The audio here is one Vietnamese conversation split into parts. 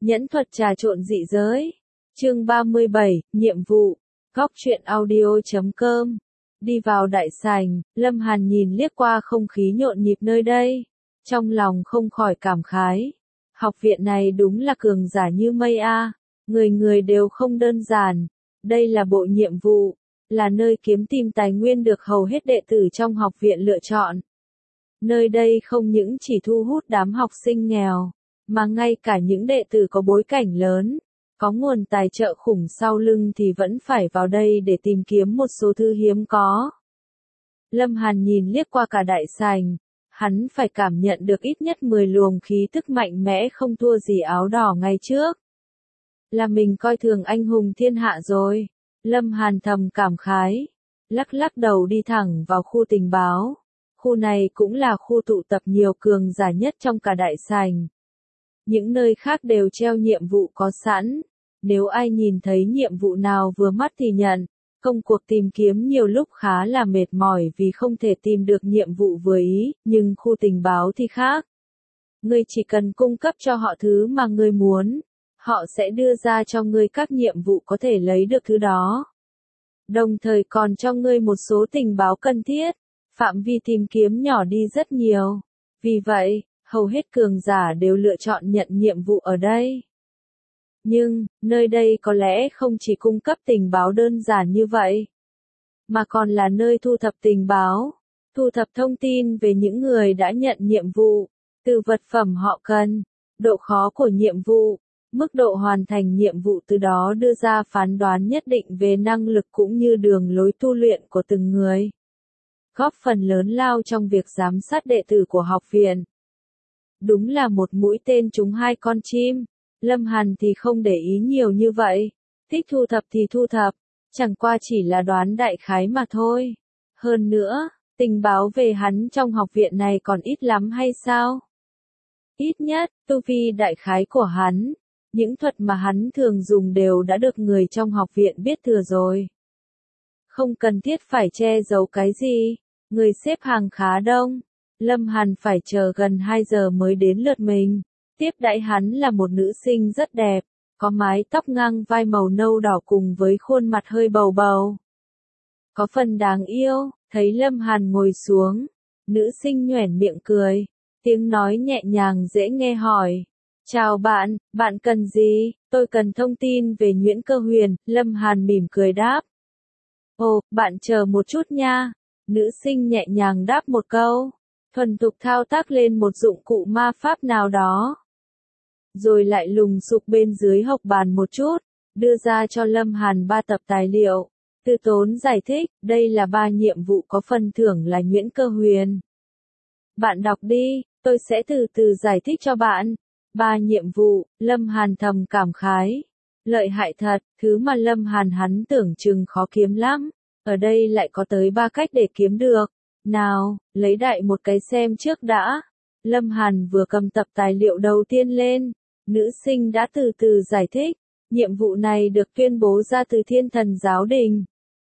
Nhẫn thuật trà trộn dị giới. Chương 37, nhiệm vụ. Góc truyện audio.com. Đi vào đại sảnh, Lâm Hàn nhìn liếc qua không khí nhộn nhịp nơi đây. Trong lòng không khỏi cảm khái. Học viện này đúng là cường giả như mây a, người người đều không đơn giản. Đây là bộ nhiệm vụ, là nơi kiếm tìm tài nguyên được hầu hết đệ tử trong học viện lựa chọn. Nơi đây không những chỉ thu hút đám học sinh nghèo, mà ngay cả những đệ tử có bối cảnh lớn, có nguồn tài trợ khủng sau lưng thì vẫn phải vào đây để tìm kiếm một số thứ hiếm có. Lâm Hàn nhìn liếc qua cả đại sảnh, hắn phải cảm nhận được ít nhất 10 luồng khí tức mạnh mẽ không thua gì áo đỏ ngày trước. Là mình coi thường anh hùng thiên hạ rồi. Lâm Hàn thầm cảm khái, lắc lắc đầu đi thẳng vào khu tình báo. Khu này cũng là khu tụ tập nhiều cường giả nhất trong cả đại sảnh. Những nơi khác đều treo nhiệm vụ có sẵn. Nếu ai nhìn thấy nhiệm vụ nào vừa mắt thì nhận. Công cuộc tìm kiếm nhiều lúc khá là mệt mỏi vì không thể tìm được nhiệm vụ vừa ý, nhưng khu tình báo thì khác. Ngươi chỉ cần cung cấp cho họ thứ mà ngươi muốn, họ sẽ đưa ra cho ngươi các nhiệm vụ có thể lấy được thứ đó. Đồng thời còn cho ngươi một số tình báo cần thiết, phạm vi tìm kiếm nhỏ đi rất nhiều. Vì vậy, hầu hết cường giả đều lựa chọn nhận nhiệm vụ ở đây. Nhưng, nơi đây có lẽ không chỉ cung cấp tình báo đơn giản như vậy, mà còn là nơi thu thập tình báo, thu thập thông tin về những người đã nhận nhiệm vụ, từ vật phẩm họ cần, độ khó của nhiệm vụ, mức độ hoàn thành nhiệm vụ, từ đó đưa ra phán đoán nhất định về năng lực cũng như đường lối tu luyện của từng người. Góp phần lớn lao trong việc giám sát đệ tử của học viện. Đúng là một mũi tên trúng hai con chim. Lâm Hàn thì không để ý nhiều như vậy. Thích thu thập thì thu thập, chẳng qua chỉ là đoán đại khái mà thôi. Hơn nữa, tình báo về hắn trong học viện này còn ít lắm hay sao? Ít nhất, tu vi đại khái của hắn, những thuật mà hắn thường dùng đều đã được người trong học viện biết thừa rồi. Không cần thiết phải che giấu cái gì, người xếp hàng khá đông. Lâm Hàn phải chờ gần 2 giờ mới đến lượt mình. Tiếp đãi hắn là một nữ sinh rất đẹp, có mái tóc ngang vai màu nâu đỏ cùng với khuôn mặt hơi bầu bầu. Có phần đáng yêu, thấy Lâm Hàn ngồi xuống, nữ sinh nhoẻn miệng cười, tiếng nói nhẹ nhàng dễ nghe hỏi. Chào bạn, bạn cần gì? Tôi cần thông tin về Nguyễn Cơ Huyền, Lâm Hàn mỉm cười đáp. Ồ, bạn chờ một chút nha, nữ sinh nhẹ nhàng đáp một câu, thuần thục thao tác lên một dụng cụ ma pháp nào đó. Rồi lại lùng sục bên dưới học bàn một chút, đưa ra cho Lâm Hàn 3 tập tài liệu. Từ tốn giải thích, đây là 3 nhiệm vụ có phần thưởng là Nguyễn Cơ Huyền. Bạn đọc đi, tôi sẽ từ từ giải thích cho bạn. 3 nhiệm vụ, Lâm Hàn thầm cảm khái. Lợi hại thật, thứ mà Lâm Hàn hắn tưởng chừng khó kiếm lắm. Ở đây lại có tới 3 cách để kiếm được. Nào, lấy đại một cái xem trước đã. Lâm Hàn vừa cầm tập tài liệu đầu tiên lên. Nữ sinh đã từ từ giải thích, nhiệm vụ này được tuyên bố ra từ Thiên Thần Giáo Đình.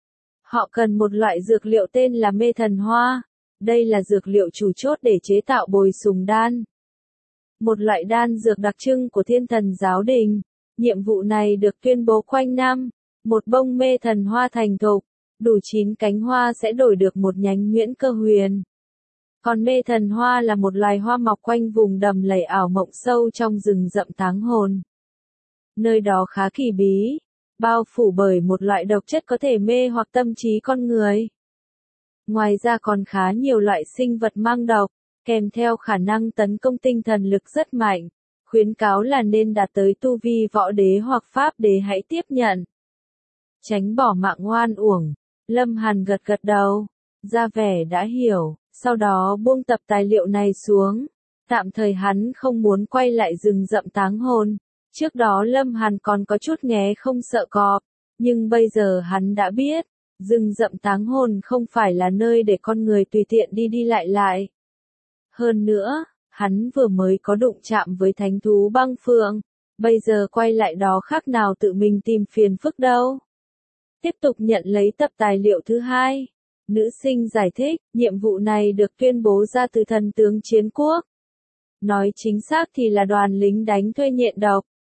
Họ cần một loại dược liệu tên là mê thần hoa. Đây là dược liệu chủ chốt để chế tạo bồi sùng đan. Một loại đan dược đặc trưng của Thiên Thần Giáo Đình. Nhiệm vụ này được tuyên bố quanh năm. Một bông mê thần hoa thành thục, đủ 9 cánh hoa sẽ đổi được một nhánh Nguyễn Cơ Huyền. Còn mê thần hoa là một loài hoa mọc quanh vùng đầm lầy ảo mộng sâu trong rừng rậm táng hồn. Nơi đó khá kỳ bí, bao phủ bởi một loại độc chất có thể mê hoặc tâm trí con người. Ngoài ra còn khá nhiều loại sinh vật mang độc, kèm theo khả năng tấn công tinh thần lực rất mạnh. Khuyến cáo là nên đạt tới tu vi võ đế hoặc pháp đế hãy tiếp nhận. Tránh bỏ mạng oan uổng. Lâm Hàn gật gật đầu, ra vẻ đã hiểu. Sau đó buông tập tài liệu này xuống. Tạm thời hắn không muốn quay lại rừng rậm táng hồn. Trước đó Lâm Hàn còn có chút nghé không sợ cọp. Nhưng bây giờ hắn đã biết. Rừng rậm táng hồn không phải là nơi để con người tùy tiện đi đi lại lại. Hơn nữa, hắn vừa mới có đụng chạm với thánh thú băng phượng. Bây giờ quay lại đó khác nào tự mình tìm phiền phức đâu. Tiếp tục nhận lấy tập tài liệu thứ 2. Nữ sinh giải thích, nhiệm vụ này được tuyên bố ra từ thần tướng chiến quốc. Nói chính xác thì là đoàn lính đánh thuê nhện độc.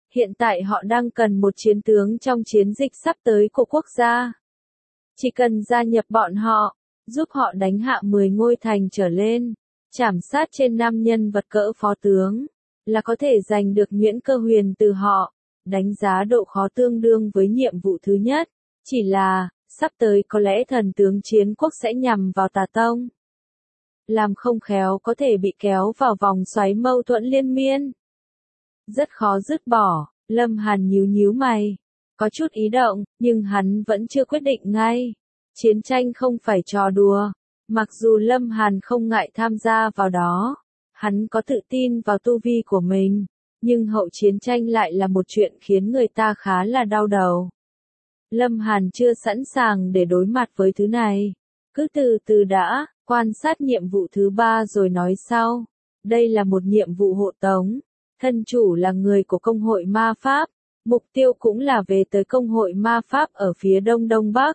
hiện tại họ đang cần một chiến tướng trong chiến dịch sắp tới của quốc gia. Chỉ cần gia nhập bọn họ, giúp họ đánh hạ 10 ngôi thành trở lên, trảm sát trên 5 nhân vật cỡ phó tướng, là có thể giành được nhuyễn cơ huyền từ họ. Đánh giá độ khó tương đương với nhiệm vụ thứ nhất, chỉ là, sắp tới có lẽ thần tướng chiến quốc sẽ nhằm vào Tà Tông. Làm không khéo có thể bị kéo vào vòng xoáy mâu thuẫn liên miên. Rất khó dứt bỏ, Lâm Hàn nhíu nhíu mày. Có chút ý động, nhưng hắn vẫn chưa quyết định ngay. Chiến tranh không phải trò đùa. Mặc dù Lâm Hàn không ngại tham gia vào đó, hắn có tự tin vào tu vi của mình, nhưng hậu chiến tranh lại là một chuyện khiến người ta khá là đau đầu. Lâm Hàn chưa sẵn sàng để đối mặt với thứ này. Cứ từ từ đã, quan sát nhiệm vụ thứ 3 rồi nói sau. Đây là một nhiệm vụ hộ tống. Thân chủ là người của công hội ma pháp. Mục tiêu cũng là về tới công hội ma pháp ở phía đông đông bắc.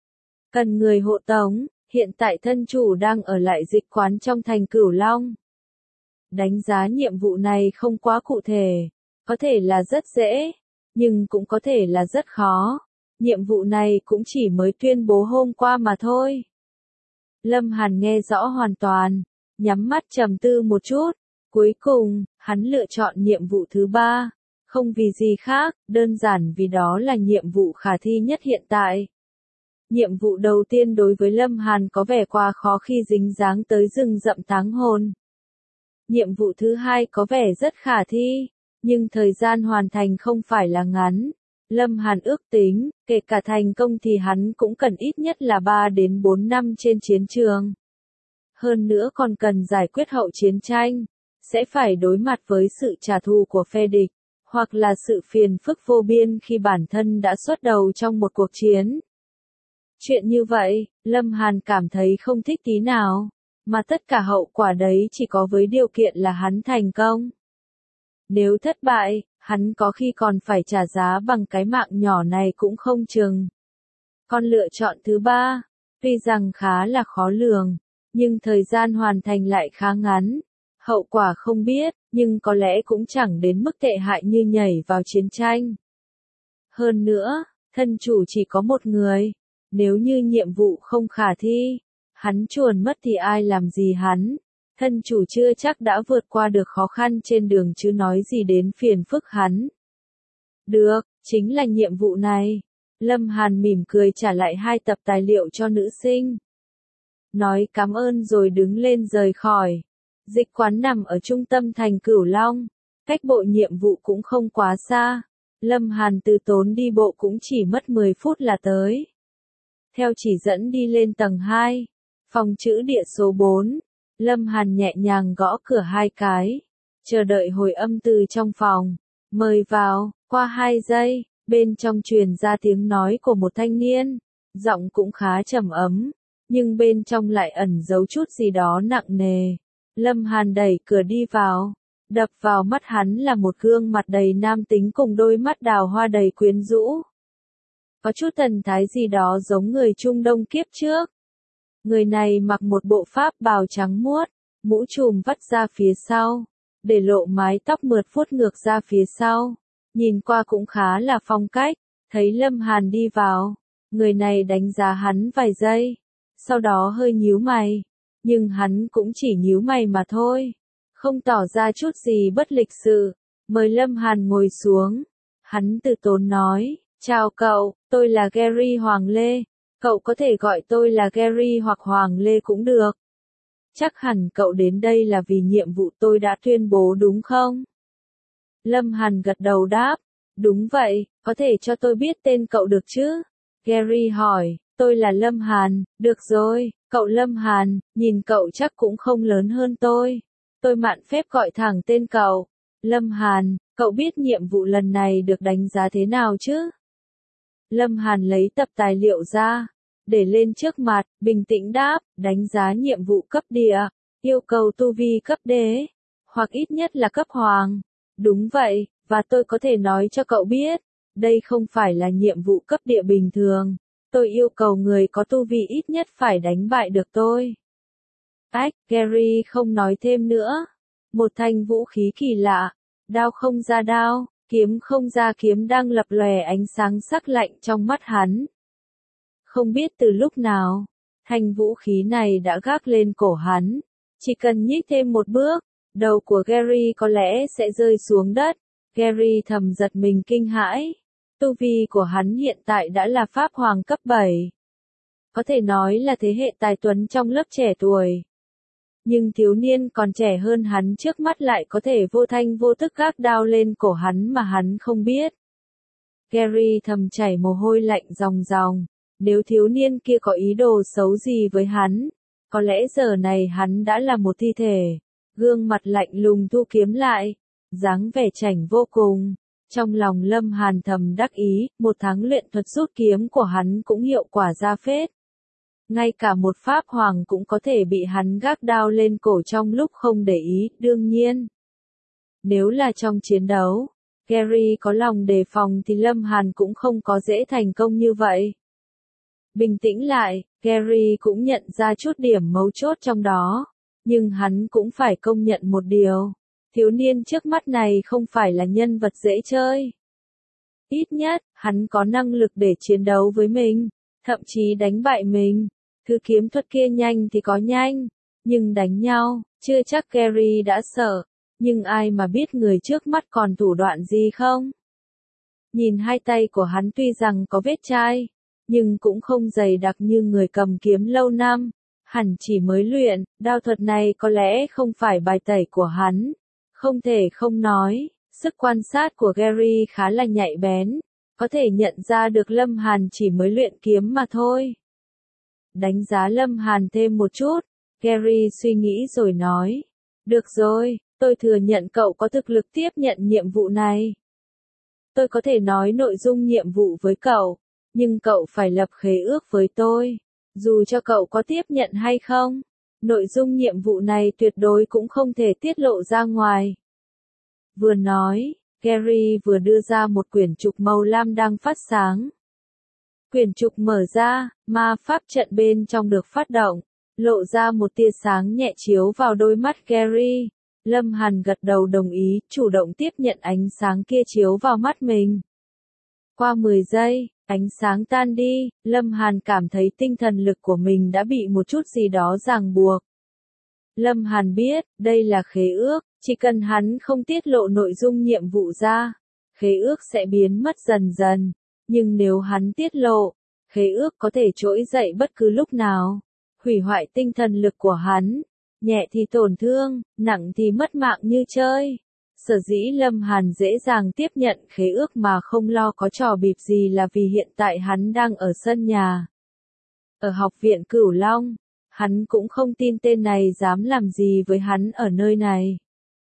Cần người hộ tống, hiện tại thân chủ đang ở lại dịch quán trong thành Cửu Long. Đánh giá nhiệm vụ này không quá cụ thể. Có thể là rất dễ, nhưng cũng có thể là rất khó. Nhiệm vụ này cũng chỉ mới tuyên bố hôm qua mà thôi. Lâm Hàn nghe rõ hoàn toàn, nhắm mắt trầm tư một chút. Cuối cùng, hắn lựa chọn nhiệm vụ thứ 3. Không vì gì khác, đơn giản vì đó là nhiệm vụ khả thi nhất hiện tại. Nhiệm vụ đầu tiên đối với Lâm Hàn có vẻ quá khó khi dính dáng tới rừng rậm táng hồn. Nhiệm vụ thứ 2 có vẻ rất khả thi, nhưng thời gian hoàn thành không phải là ngắn. Lâm Hàn ước tính, kể cả thành công thì hắn cũng cần ít nhất là 3 đến 4 năm trên chiến trường. Hơn nữa còn cần giải quyết hậu chiến tranh, sẽ phải đối mặt với sự trả thù của phe địch, hoặc là sự phiền phức vô biên khi bản thân đã xuất đầu trong một cuộc chiến. Chuyện như vậy, Lâm Hàn cảm thấy không thích tí nào, mà tất cả hậu quả đấy chỉ có với điều kiện là hắn thành công. Nếu thất bại, hắn có khi còn phải trả giá bằng cái mạng nhỏ này cũng không chừng. Còn lựa chọn thứ 3, tuy rằng khá là khó lường, nhưng thời gian hoàn thành lại khá ngắn. Hậu quả không biết, nhưng có lẽ cũng chẳng đến mức tệ hại như nhảy vào chiến tranh. Hơn nữa, thân chủ chỉ có một người. Nếu như nhiệm vụ không khả thi, hắn chuồn mất thì ai làm gì hắn. Thân chủ chưa chắc đã vượt qua được khó khăn trên đường chứ nói gì đến phiền phức hắn. Được, chính là nhiệm vụ này. Lâm Hàn mỉm cười trả lại 2 tập tài liệu cho nữ sinh. Nói cảm ơn rồi đứng lên rời khỏi. Dịch quán nằm ở trung tâm thành Cửu Long, cách bộ nhiệm vụ cũng không quá xa. Lâm Hàn từ tốn đi bộ cũng chỉ mất 10 phút là tới. Theo chỉ dẫn đi lên tầng 2, phòng trữ địa số 4, Lâm Hàn nhẹ nhàng gõ cửa 2 cái, chờ đợi hồi âm từ trong phòng. Mời vào, qua 2 giây, bên trong truyền ra tiếng nói của một thanh niên, giọng cũng khá trầm ấm, nhưng bên trong lại ẩn giấu chút gì đó nặng nề. Lâm Hàn đẩy cửa đi vào, đập vào mắt hắn là một gương mặt đầy nam tính cùng đôi mắt đào hoa đầy quyến rũ. Có chút thần thái gì đó giống người Trung Đông kiếp trước. Người này mặc một bộ pháp bào trắng muốt, mũ trùm vắt ra phía sau, để lộ mái tóc mượt vuốt ngược ra phía sau. Nhìn qua cũng khá là phong cách. Thấy Lâm Hàn đi vào, người này đánh giá hắn vài giây, sau đó hơi nhíu mày. Nhưng hắn cũng chỉ nhíu mày mà thôi, không tỏ ra chút gì bất lịch sự. Mời Lâm Hàn ngồi xuống. Hắn từ tốn nói, chào cậu, tôi là Gary Hoàng Lê. Cậu có thể gọi tôi là Gary hoặc Hoàng Lê cũng được. Chắc hẳn cậu đến đây là vì nhiệm vụ tôi đã tuyên bố đúng không? Lâm Hàn gật đầu đáp, đúng vậy, có thể cho tôi biết tên cậu được chứ? Gary hỏi, tôi là Lâm Hàn, được rồi, cậu Lâm Hàn, nhìn cậu chắc cũng không lớn hơn tôi. Tôi mạn phép gọi thẳng tên cậu. Lâm Hàn, cậu biết nhiệm vụ lần này được đánh giá thế nào chứ? Lâm Hàn lấy tập tài liệu ra, để lên trước mặt, bình tĩnh đáp, đánh giá nhiệm vụ cấp địa, yêu cầu tu vi cấp đế, hoặc ít nhất là cấp hoàng. Đúng vậy, và tôi có thể nói cho cậu biết, đây không phải là nhiệm vụ cấp địa bình thường. Tôi yêu cầu người có tu vi ít nhất phải đánh bại được tôi. Ách, Gary không nói thêm nữa. Một thanh vũ khí kỳ lạ, đao không ra đao, Kiếm không ra kiếm đang lập lòe ánh sáng sắc lạnh trong mắt hắn. Không biết từ lúc nào, thanh vũ khí này đã gác lên cổ hắn. Chỉ cần nhích thêm một bước, đầu của Gary có lẽ sẽ rơi xuống đất. Gary thầm giật mình kinh hãi. Tu vi của hắn hiện tại đã là Pháp Hoàng cấp 7. Có thể nói là thế hệ tài tuấn trong lớp trẻ tuổi. Nhưng thiếu niên còn trẻ hơn hắn trước mắt lại có thể vô thanh vô tức gác đao lên cổ hắn mà hắn không biết. Gary thầm chảy mồ hôi lạnh ròng ròng. Nếu thiếu niên kia có ý đồ xấu gì với hắn, có lẽ giờ này hắn đã là một thi thể. Gương mặt lạnh lùng thu kiếm lại, dáng vẻ chảnh vô cùng. Trong lòng Lâm Hàn thầm đắc ý, một tháng luyện thuật rút kiếm của hắn cũng hiệu quả ra phết. Ngay cả một Pháp Hoàng cũng có thể bị hắn gác đao lên cổ trong lúc không để ý, đương nhiên. Nếu là trong chiến đấu, Gary có lòng đề phòng thì Lâm Hàn cũng không có dễ thành công như vậy. Bình tĩnh lại, Gary cũng nhận ra chút điểm mấu chốt trong đó, nhưng hắn cũng phải công nhận một điều. Thiếu niên trước mắt này không phải là nhân vật dễ chơi. Ít nhất, hắn có năng lực để chiến đấu với mình, thậm chí đánh bại mình. Thứ kiếm thuật kia nhanh thì có nhanh, nhưng đánh nhau, chưa chắc Gary đã sợ. Nhưng ai mà biết người trước mắt còn thủ đoạn gì không? Nhìn hai tay của hắn tuy rằng có vết chai, nhưng cũng không dày đặc như người cầm kiếm lâu năm. Hẳn chỉ mới luyện, đao thuật này có lẽ không phải bài tẩy của hắn. Không thể không nói, sức quan sát của Gary khá là nhạy bén, có thể nhận ra được Lâm Hàn chỉ mới luyện kiếm mà thôi. Đánh giá Lâm Hàn thêm một chút, Gary suy nghĩ rồi nói. Được rồi, tôi thừa nhận cậu có thực lực tiếp nhận nhiệm vụ này. Tôi có thể nói nội dung nhiệm vụ với cậu, nhưng cậu phải lập khế ước với tôi. Dù cho cậu có tiếp nhận hay không, nội dung nhiệm vụ này tuyệt đối cũng không thể tiết lộ ra ngoài. Vừa nói, Gary vừa đưa ra một quyển trục màu lam đang phát sáng. Quyển trục mở ra, ma pháp trận bên trong được phát động, lộ ra một tia sáng nhẹ chiếu vào đôi mắt Gary. Lâm Hàn gật đầu đồng ý, chủ động tiếp nhận ánh sáng kia chiếu vào mắt mình. Qua 10 giây, ánh sáng tan đi, Lâm Hàn cảm thấy tinh thần lực của mình đã bị một chút gì đó ràng buộc. Lâm Hàn biết, đây là khế ước, chỉ cần hắn không tiết lộ nội dung nhiệm vụ ra, khế ước sẽ biến mất dần dần. Nhưng nếu hắn tiết lộ, khế ước có thể trỗi dậy bất cứ lúc nào, hủy hoại tinh thần lực của hắn, nhẹ thì tổn thương, nặng thì mất mạng như chơi. Sở dĩ Lâm Hàn dễ dàng tiếp nhận khế ước mà không lo có trò bịp gì là vì hiện tại hắn đang ở sân nhà. Ở học viện Cửu Long, hắn cũng không tin tên này dám làm gì với hắn ở nơi này.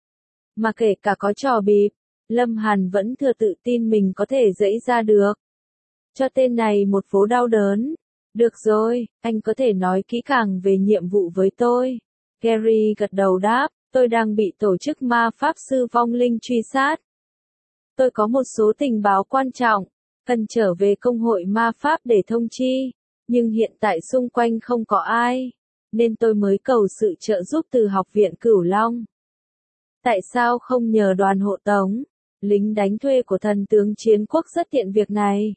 Mà kể cả có trò bịp, Lâm Hàn vẫn thừa tự tin mình có thể dẫy ra được. Cho tên này một phố đau đớn. Được rồi, anh có thể nói kỹ càng về nhiệm vụ với tôi. Gary gật đầu đáp, tôi đang bị tổ chức ma pháp sư vong linh truy sát. Tôi có một số tình báo quan trọng, cần trở về công hội ma pháp để thông chi, nhưng hiện tại xung quanh không có ai, nên tôi mới cầu sự trợ giúp từ học viện Cửu Long. Tại sao không nhờ đoàn hộ tống? Lính đánh thuê của thần tướng Chiến Quốc rất tiện việc này.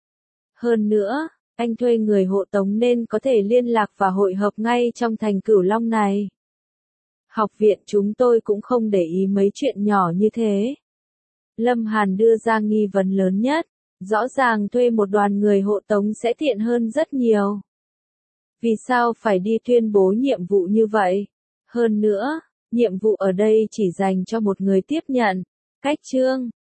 Hơn nữa, anh thuê người hộ tống nên có thể liên lạc và hội hợp ngay trong thành Cửu Long này. Học viện chúng tôi cũng không để ý mấy chuyện nhỏ như thế. Lâm Hàn đưa ra nghi vấn lớn nhất, rõ ràng thuê một đoàn người hộ tống sẽ tiện hơn rất nhiều. Vì sao phải đi tuyên bố nhiệm vụ như vậy? Hơn nữa, nhiệm vụ ở đây chỉ dành cho một người tiếp nhận. Cách chương